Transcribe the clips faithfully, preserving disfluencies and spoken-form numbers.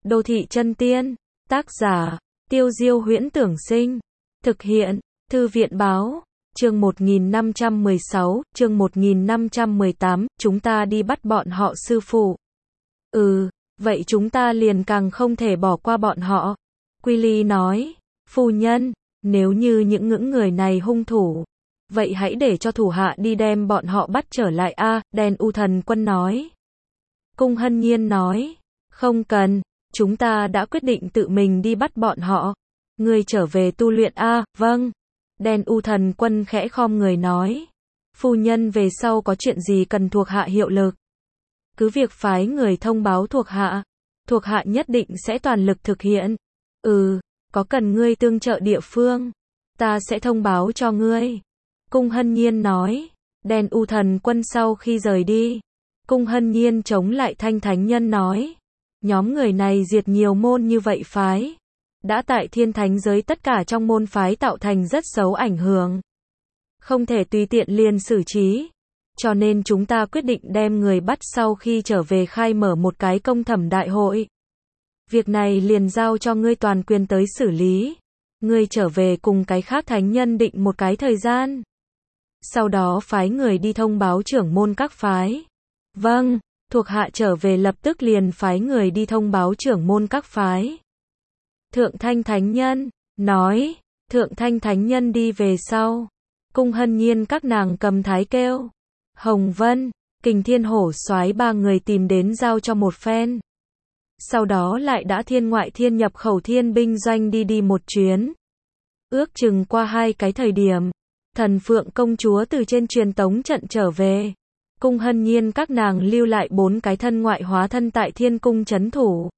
Đô thị chân tiên. Tác giả, Tiêu Diêu Huyễn Tưởng Sinh. Thực hiện, Thư viện Báo. Chương một nghìn năm trăm mười sáu, chương một nghìn năm trăm mười tám, chúng ta đi bắt bọn họ sư phụ. Ừ, vậy chúng ta liền càng không thể bỏ qua bọn họ. Quy Ly nói, phu nhân, nếu như những ngưỡng người này hung thủ, vậy hãy để cho thủ hạ đi đem bọn họ bắt trở lại a. À, Đen U Thần Quân nói. Cung Hân Nhiên nói, không cần, chúng ta đã quyết định tự mình đi bắt bọn họ. Ngươi trở về tu luyện a. À, vâng. Đen U Thần Quân khẽ khom người nói, phu nhân về sau có chuyện gì cần thuộc hạ hiệu lực, cứ việc phái người thông báo thuộc hạ, thuộc hạ nhất định sẽ toàn lực thực hiện. Ừ, có cần ngươi tương trợ địa phương, ta sẽ thông báo cho ngươi. Cung Hân Nhiên nói. Đen U Thần Quân sau khi rời đi, Cung Hân Nhiên chống lại Thanh Thánh Nhân nói, nhóm người này diệt nhiều môn như vậy phái, đã tại thiên thánh giới tất cả trong môn phái tạo thành rất xấu ảnh hưởng, không thể tùy tiện liền xử trí, cho nên chúng ta quyết định đem người bắt sau khi trở về khai mở một cái công thẩm đại hội. Việc này liền giao cho ngươi toàn quyền tới xử lý, ngươi trở về cùng cái khác thánh nhân định một cái thời gian, sau đó phái người đi thông báo trưởng môn các phái. Vâng, thuộc hạ trở về lập tức liền phái người đi thông báo trưởng môn các phái. Thượng Thanh Thánh Nhân nói. Thượng Thanh Thánh Nhân đi về sau, Cung Hân Nhiên các nàng cầm thái kêu, Hồng Vân, Kình Thiên Hổ soái ba người tìm đến giao cho một phen. Sau đó lại đã thiên ngoại thiên nhập khẩu thiên binh doanh đi đi một chuyến. Ước chừng qua hai cái thời điểm, Thần Phượng công chúa từ trên truyền tống trận trở về. Cung Hân Nhiên các nàng lưu lại bốn cái thân ngoại hóa thân tại thiên cung trấn thủ.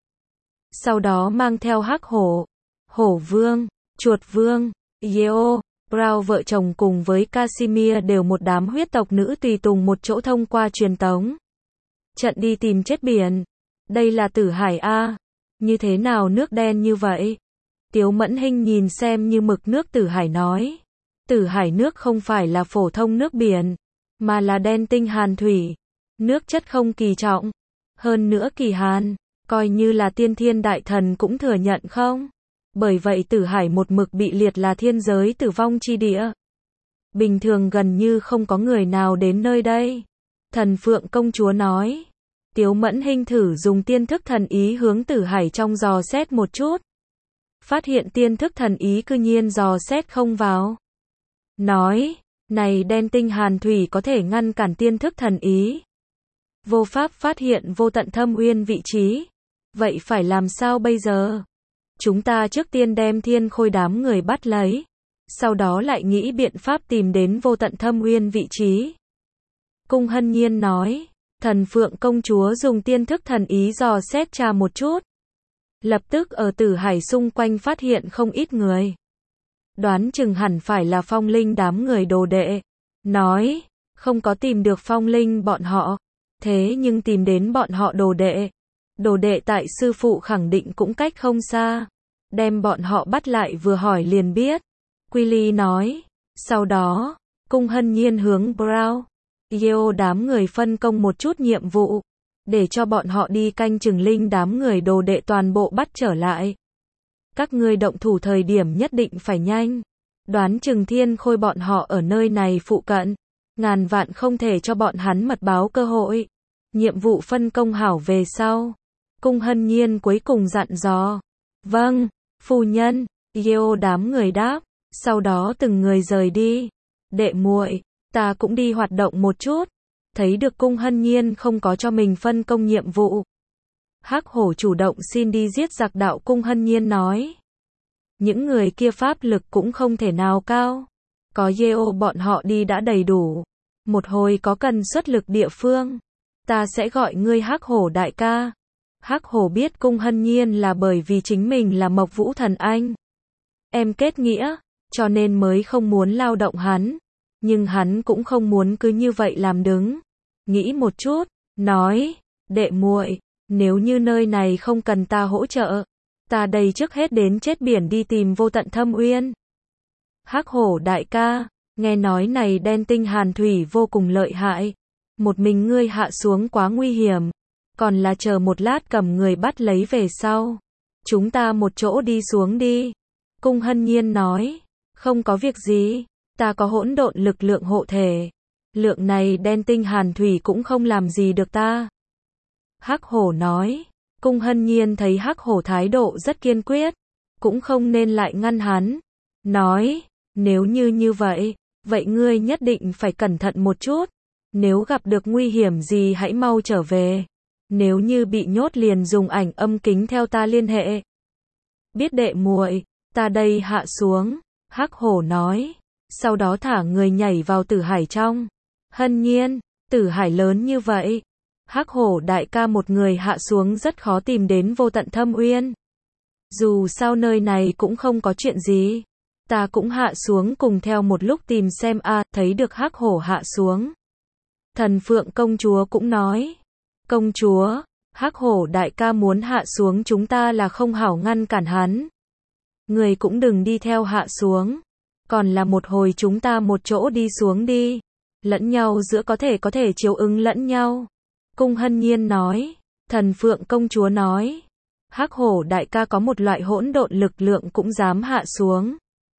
Sau đó mang theo Hắc Hổ, Hổ Vương, Chuột Vương, Yeo, Brown vợ chồng cùng với Casimir đều một đám huyết tộc nữ tùy tùng một chỗ thông qua truyền tống trận đi tìm chết biển. Đây là Tử Hải a, như thế nào nước đen như vậy? Tiếu Mẫn Hinh nhìn xem như mực nước Tử Hải nói, Tử Hải nước không phải là phổ thông nước biển, mà là đen tinh hàn thủy, nước chất không kỳ trọng, hơn nữa kỳ hàn, coi như là tiên thiên đại thần cũng thừa nhận không? Bởi vậy Tử Hải một mực bị liệt là thiên giới tử vong chi địa. Bình thường gần như không có người nào đến nơi đây. Thần Phượng công chúa nói. Tiếu Mẫn Hinh thử dùng tiên thức thần ý hướng Tử Hải trong dò xét một chút. Phát hiện tiên thức thần ý cư nhiên dò xét không vào. Nói, này đen tinh hàn thủy có thể ngăn cản tiên thức thần ý. Vô pháp phát hiện vô tận thâm uyên vị trí. Vậy phải làm sao bây giờ? Chúng ta trước tiên đem thiên khôi đám người bắt lấy, sau đó lại nghĩ biện pháp tìm đến vô tận thâm uyên vị trí. Cung Hân Nhiên nói. Thần Phượng công chúa dùng tiên thức thần ý dò xét tra một chút. Lập tức ở Tử Hải xung quanh phát hiện không ít người. Đoán chừng hẳn phải là Phong Linh đám người đồ đệ. Nói, không có tìm được Phong Linh bọn họ, thế nhưng tìm đến bọn họ đồ đệ. Đồ đệ tại sư phụ khẳng định cũng cách không xa. Đem bọn họ bắt lại vừa hỏi liền biết. Quy Ly nói. Sau đó, Cung Hân Nhiên hướng Brown, Yeo đám người phân công một chút nhiệm vụ, để cho bọn họ đi canh chừng Linh đám người đồ đệ toàn bộ bắt trở lại. Các ngươi động thủ thời điểm nhất định phải nhanh. Đoán chừng thiên khôi bọn họ ở nơi này phụ cận. Ngàn vạn không thể cho bọn hắn mật báo cơ hội. Nhiệm vụ phân công hảo về sau. Cung Hân Nhiên cuối cùng dặn dò. Vâng, phu nhân. Yeo đám người đáp. Sau đó từng người rời đi. Đệ muội, ta cũng đi hoạt động một chút. Thấy được Cung Hân Nhiên không có cho mình phân công nhiệm vụ. Hắc Hổ chủ động xin đi giết giặc đạo. Cung Hân Nhiên nói. Những người kia pháp lực cũng không thể nào cao. Có Yeo bọn họ đi đã đầy đủ. Một hồi có cần xuất lực địa phương, ta sẽ gọi ngươi Hắc Hổ đại ca. Hắc Hổ biết Cung Hân Nhiên là bởi vì chính mình là Mộc Vũ Thần Anh em kết nghĩa, cho nên mới không muốn lao động hắn. Nhưng hắn cũng không muốn cứ như vậy làm đứng. Nghĩ một chút, nói, đệ muội, nếu như nơi này không cần ta hỗ trợ, ta đây trước hết đến chết biển đi tìm vô tận thâm uyên. Hắc Hổ đại ca, nghe nói này đen tinh hàn thủy vô cùng lợi hại. Một mình ngươi hạ xuống quá nguy hiểm. còn là chờ một lát cầm người bắt lấy về sau. Chúng ta một chỗ đi xuống đi. Cung Hân Nhiên nói, không có việc gì, ta có hỗn độn lực lượng hộ thể. Lượng này đen tinh hàn thủy cũng không làm gì được ta. Hắc Hổ nói, Cung Hân Nhiên thấy Hắc Hổ thái độ rất kiên quyết, cũng không nên lại ngăn hắn. Nói, nếu như như vậy, vậy ngươi nhất định phải cẩn thận một chút. Nếu gặp được nguy hiểm gì hãy mau trở về. Nếu như bị nhốt liền dùng ảnh âm kính theo ta liên hệ. Biết đệ muội, ta đây hạ xuống. Hắc Hổ nói, sau đó thả người nhảy vào tử hải trong. Hân Nhiên, tử hải lớn như vậy. Hắc Hổ đại ca một người hạ xuống rất khó tìm đến vô tận thâm uyên. Dù sao nơi này cũng không có chuyện gì. Ta cũng hạ xuống cùng theo một lúc tìm xem a, à, thấy được Hắc Hổ hạ xuống. Thần Phượng công chúa cũng nói, công chúa, Hắc Hổ đại ca muốn hạ xuống chúng ta là không hảo ngăn cản hắn. Người cũng đừng đi theo hạ xuống. Còn là một hồi chúng ta một chỗ đi xuống đi. Lẫn nhau giữa có thể có thể chiếu ứng lẫn nhau. Cung Hân Nhiên nói, Thần Phượng công chúa nói, Hắc Hổ đại ca có một loại hỗn độn lực lượng cũng dám hạ xuống.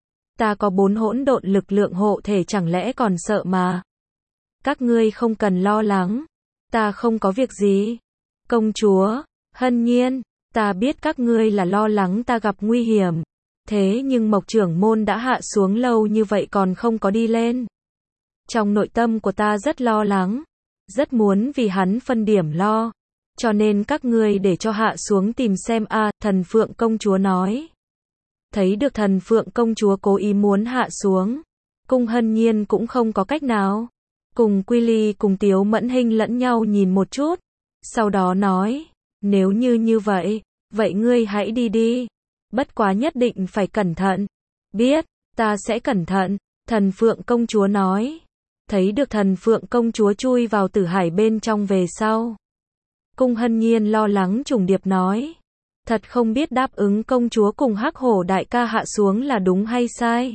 Ta có bốn hỗn độn lực lượng hộ thể chẳng lẽ còn sợ mà. Các ngươi không cần lo lắng, ta không có việc gì. Công chúa, Hân Nhiên, ta biết các ngươi là lo lắng ta gặp nguy hiểm. Thế nhưng Mộc trưởng môn đã hạ xuống lâu như vậy còn không có đi lên. Trong nội tâm của ta rất lo lắng, rất muốn vì hắn phân điểm lo. Cho nên các ngươi để cho hạ xuống tìm xem a, à, Thần Phượng công chúa nói. Thấy được Thần Phượng công chúa cố ý muốn hạ xuống. Cung Hân Nhiên cũng không có cách nào. Cùng Quy Ly cùng Tiếu Mẫn Hinh lẫn nhau nhìn một chút. Sau đó nói, nếu như như vậy, vậy ngươi hãy đi đi. Bất quá nhất định phải cẩn thận. Biết, ta sẽ cẩn thận, Thần Phượng công chúa nói. Thấy được Thần Phượng công chúa chui vào tử hải bên trong về sau. Cung Hân Nhiên lo lắng trùng điệp nói. Thật không biết đáp ứng công chúa cùng Hắc Hổ đại ca hạ xuống là đúng hay sai.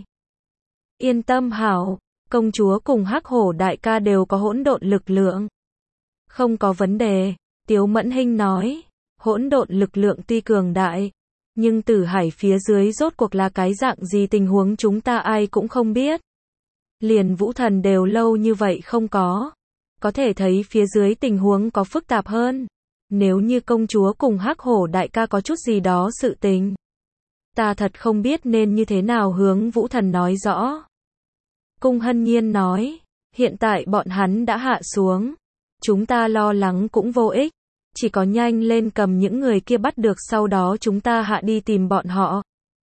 Yên tâm hảo, công chúa cùng Hắc Hổ đại ca đều có hỗn độn lực lượng. Không có vấn đề, Tiếu Mẫn Hinh nói. Hỗn độn lực lượng tuy cường đại, nhưng tử hải phía dưới rốt cuộc là cái dạng gì tình huống chúng ta ai cũng không biết. Liền vũ thần đều lâu như vậy không có. Có thể thấy phía dưới tình huống có phức tạp hơn. Nếu như công chúa cùng Hắc Hổ đại ca có chút gì đó sự tình. Ta thật không biết nên như thế nào hướng vũ thần nói rõ. Cung Hân Nhiên nói, hiện tại bọn hắn đã hạ xuống. Chúng ta lo lắng cũng vô ích. Chỉ có nhanh lên cầm những người kia bắt được sau đó chúng ta hạ đi tìm bọn họ.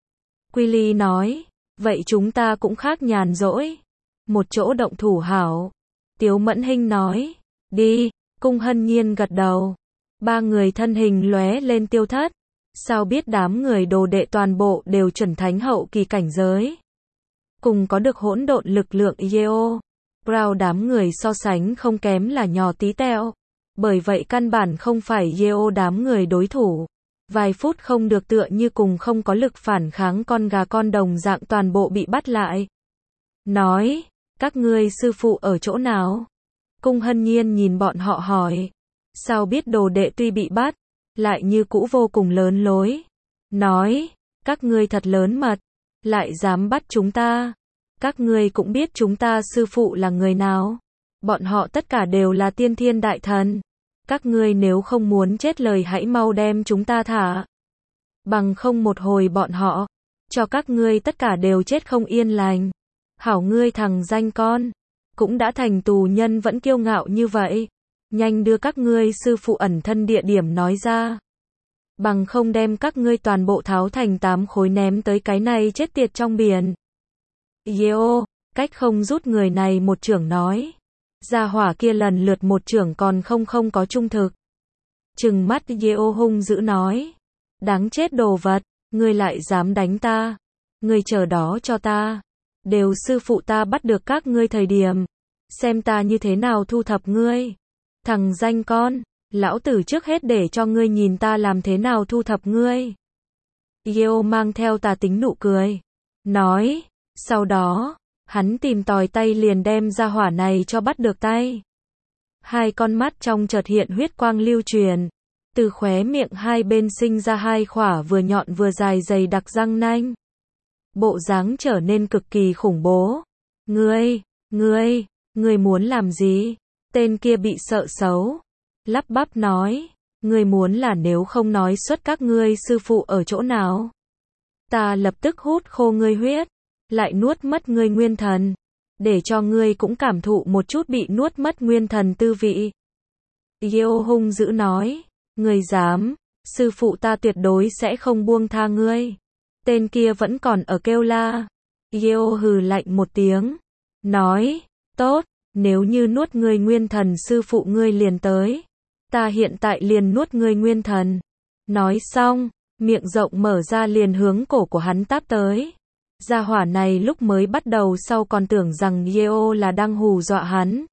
Quy Ly nói, vậy chúng ta cũng khác nhàn rỗi. Một chỗ động thủ hảo. Tiếu Mẫn Hinh nói, đi, Cung Hân Nhiên gật đầu. Ba người thân hình lóe lên tiêu thất. Sao biết đám người đồ đệ toàn bộ đều chuẩn thánh hậu kỳ cảnh giới. Cùng có được hỗn độn lực lượng Yeo. Brown đám người so sánh không kém là nhỏ tí tẹo. Bởi vậy căn bản không phải Yeo đám người đối thủ. Vài phút không được tựa như cùng không có lực phản kháng con gà con đồng dạng toàn bộ bị bắt lại. Nói, các ngươi sư phụ ở chỗ nào? Cung Hân Nhiên nhìn bọn họ hỏi. Sao biết đồ đệ tuy bị bắt, lại như cũ vô cùng lớn lối. Nói, các ngươi thật lớn mật, lại dám bắt chúng ta. Các ngươi cũng biết chúng ta sư phụ là người nào. Bọn họ tất cả đều là tiên thiên đại thần. Các ngươi nếu không muốn chết lời hãy mau đem chúng ta thả. Bằng không một hồi bọn họ, cho các ngươi tất cả đều chết không yên lành. Hảo ngươi thằng danh con, cũng đã thành tù nhân vẫn kiêu ngạo như vậy. Nhanh đưa các ngươi sư phụ ẩn thân địa điểm nói ra. Bằng không đem các ngươi toàn bộ tháo thành tám khối ném tới cái này chết tiệt trong biển. Yeo, cách không rút người này một trưởng nói. Gia hỏa kia lần lượt một trưởng còn không không có trung thực. Trừng mắt Yeo hung dữ nói. Đáng chết đồ vật, ngươi lại dám đánh ta. Ngươi chờ đó cho ta. Đều sư phụ ta bắt được các ngươi thời điểm. Xem ta như thế nào thu thập ngươi. Thằng danh con, lão tử trước hết để cho ngươi nhìn ta làm thế nào thu thập ngươi. Yeo mang theo tà tính nụ cười. Nói, sau đó, hắn tìm tòi tay liền đem ra hỏa này cho bắt được tay. Hai con mắt trong chợt hiện huyết quang lưu truyền. Từ khóe miệng hai bên sinh ra hai khỏa vừa nhọn vừa dài dày đặc răng nanh. Bộ dáng trở nên cực kỳ khủng bố. Ngươi, ngươi, ngươi muốn làm gì? Tên kia bị sợ xấu. Lắp bắp nói, ngươi muốn là nếu không nói xuất các ngươi sư phụ ở chỗ nào. Ta lập tức hút khô ngươi huyết, lại nuốt mất ngươi nguyên thần. Để cho ngươi cũng cảm thụ một chút bị nuốt mất nguyên thần tư vị. Yeo hung dữ nói, ngươi dám, sư phụ ta tuyệt đối sẽ không buông tha ngươi. Tên kia vẫn còn ở kêu la. Yeo hừ lạnh một tiếng, nói, tốt, nếu như nuốt ngươi nguyên thần sư phụ ngươi liền tới. Ta hiện tại liền nuốt ngươi nguyên thần. Nói xong, miệng rộng mở ra liền hướng cổ của hắn táp tới. Gia hỏa này lúc mới bắt đầu sau còn tưởng rằng Yeo là đang hù dọa hắn.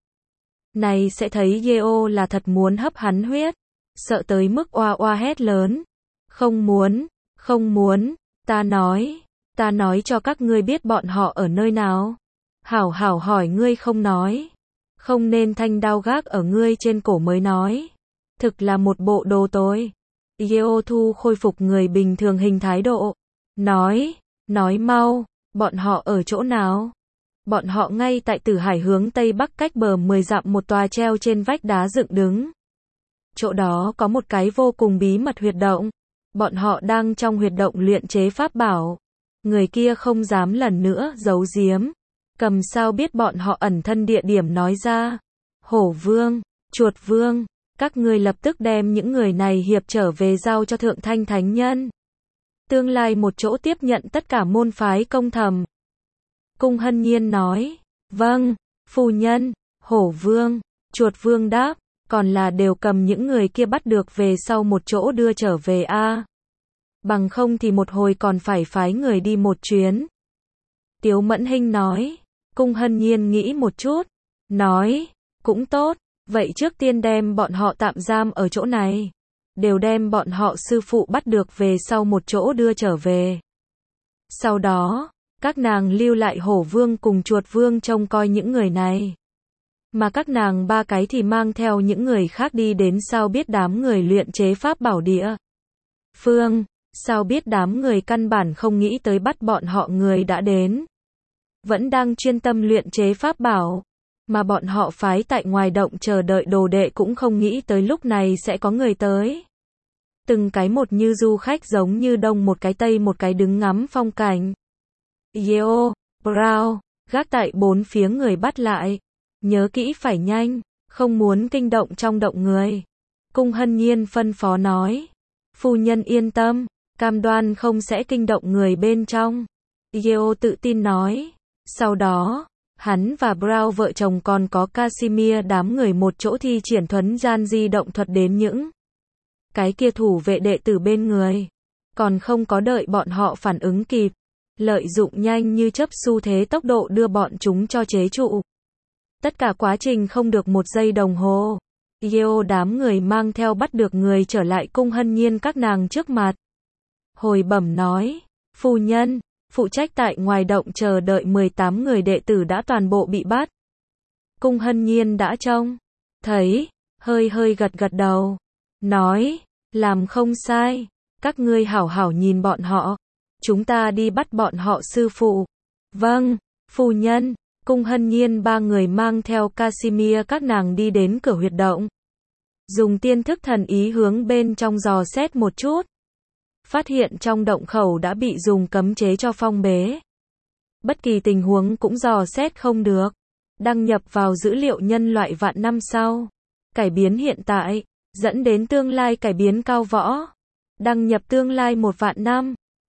Này sẽ thấy Yeo là thật muốn hấp hắn huyết. Sợ tới mức oa oa hét lớn. Không muốn, không muốn, ta nói, ta nói cho các ngươi biết bọn họ ở nơi nào. Hảo hảo hỏi ngươi không nói. Không nên thanh đao gác ở ngươi trên cổ mới nói. Thực là một bộ đồ tối. Yeo thu khôi phục người bình thường hình thái độ. Nói, nói mau, bọn họ ở chỗ nào? Bọn họ ngay tại Tử Hải hướng Tây Bắc cách bờ mười dặm một tòa treo trên vách đá dựng đứng. Chỗ đó có một cái vô cùng bí mật huyệt động. Bọn họ đang trong huyệt động luyện chế pháp bảo. Người kia không dám lần nữa giấu giếm. Cầm sao biết bọn họ ẩn thân địa điểm nói ra. Hổ Vương, Chuột Vương, các ngươi lập tức đem những người này hiệp trở về giao cho Thượng Thanh Thánh Nhân. Tương lai một chỗ tiếp nhận tất cả môn phái công thầm. Cung Hân Nhiên nói, vâng, phu nhân. Hổ Vương, Chuột Vương đáp, còn là đều cầm những người kia bắt được về sau một chỗ đưa trở về a. À. Bằng không thì một hồi còn phải phái người đi một chuyến. Tiếu Mẫn Hinh nói. Cung Hân Nhiên nghĩ một chút, nói, cũng tốt, vậy trước tiên đem bọn họ tạm giam ở chỗ này. Đều đem bọn họ sư phụ bắt được về sau một chỗ đưa trở về. Sau đó, các nàng lưu lại Hổ Vương cùng Chuột Vương trông coi những người này. Mà các nàng ba cái thì mang theo những người khác đi đến sao biết đám người luyện chế pháp bảo địa phương. Sao biết đám người căn bản không nghĩ tới bắt bọn họ người đã đến. Vẫn đang chuyên tâm luyện chế pháp bảo. Mà bọn họ phái tại ngoài động chờ đợi đồ đệ cũng không nghĩ tới lúc này sẽ có người tới. Từng cái một như du khách giống như đông một cái tây một cái đứng ngắm phong cảnh. Yeo, Brown, gác tại bốn phía người bắt lại. Nhớ kỹ phải nhanh, không muốn kinh động trong động người. Cung Hân Nhiên phân phó nói. Phu nhân yên tâm, cam đoan không sẽ kinh động người bên trong. Yeo tự tin nói. Sau đó, hắn và Brown vợ chồng còn có Casimir đám người một chỗ thi triển thuấn gian di động thuật đến những cái kia thủ vệ đệ tử bên người. Còn không có đợi bọn họ phản ứng kịp. Lợi dụng nhanh như chớp xu thế tốc độ đưa bọn chúng cho chế trụ. Tất cả quá trình không được một giây đồng hồ. Yeo đám người mang theo bắt được người trở lại Cung Hân Nhiên các nàng trước mặt. Hồi bẩm nói, phu nhân, phụ trách tại ngoài động chờ đợi mười tám người đệ tử đã toàn bộ bị bắt. Cung Hân Nhiên đã trông thấy, hơi hơi gật gật đầu. Nói, làm không sai, các ngươi hảo hảo nhìn bọn họ. Chúng ta đi bắt bọn họ sư phụ. Vâng, phu nhân. Cung Hân Nhiên ba người mang theo Casimir các nàng đi đến cửa huyệt động. Dùng tiên thức thần ý hướng bên trong dò xét một chút. Phát hiện trong động khẩu đã bị dùng cấm chế cho phong bế. Bất kỳ tình huống cũng dò xét không được. Đăng nhập vào dữ liệu nhân loại vạn năm sau. Cải biến hiện tại, dẫn đến tương lai cải biến cao võ. Đăng nhập tương lai một vạn năm.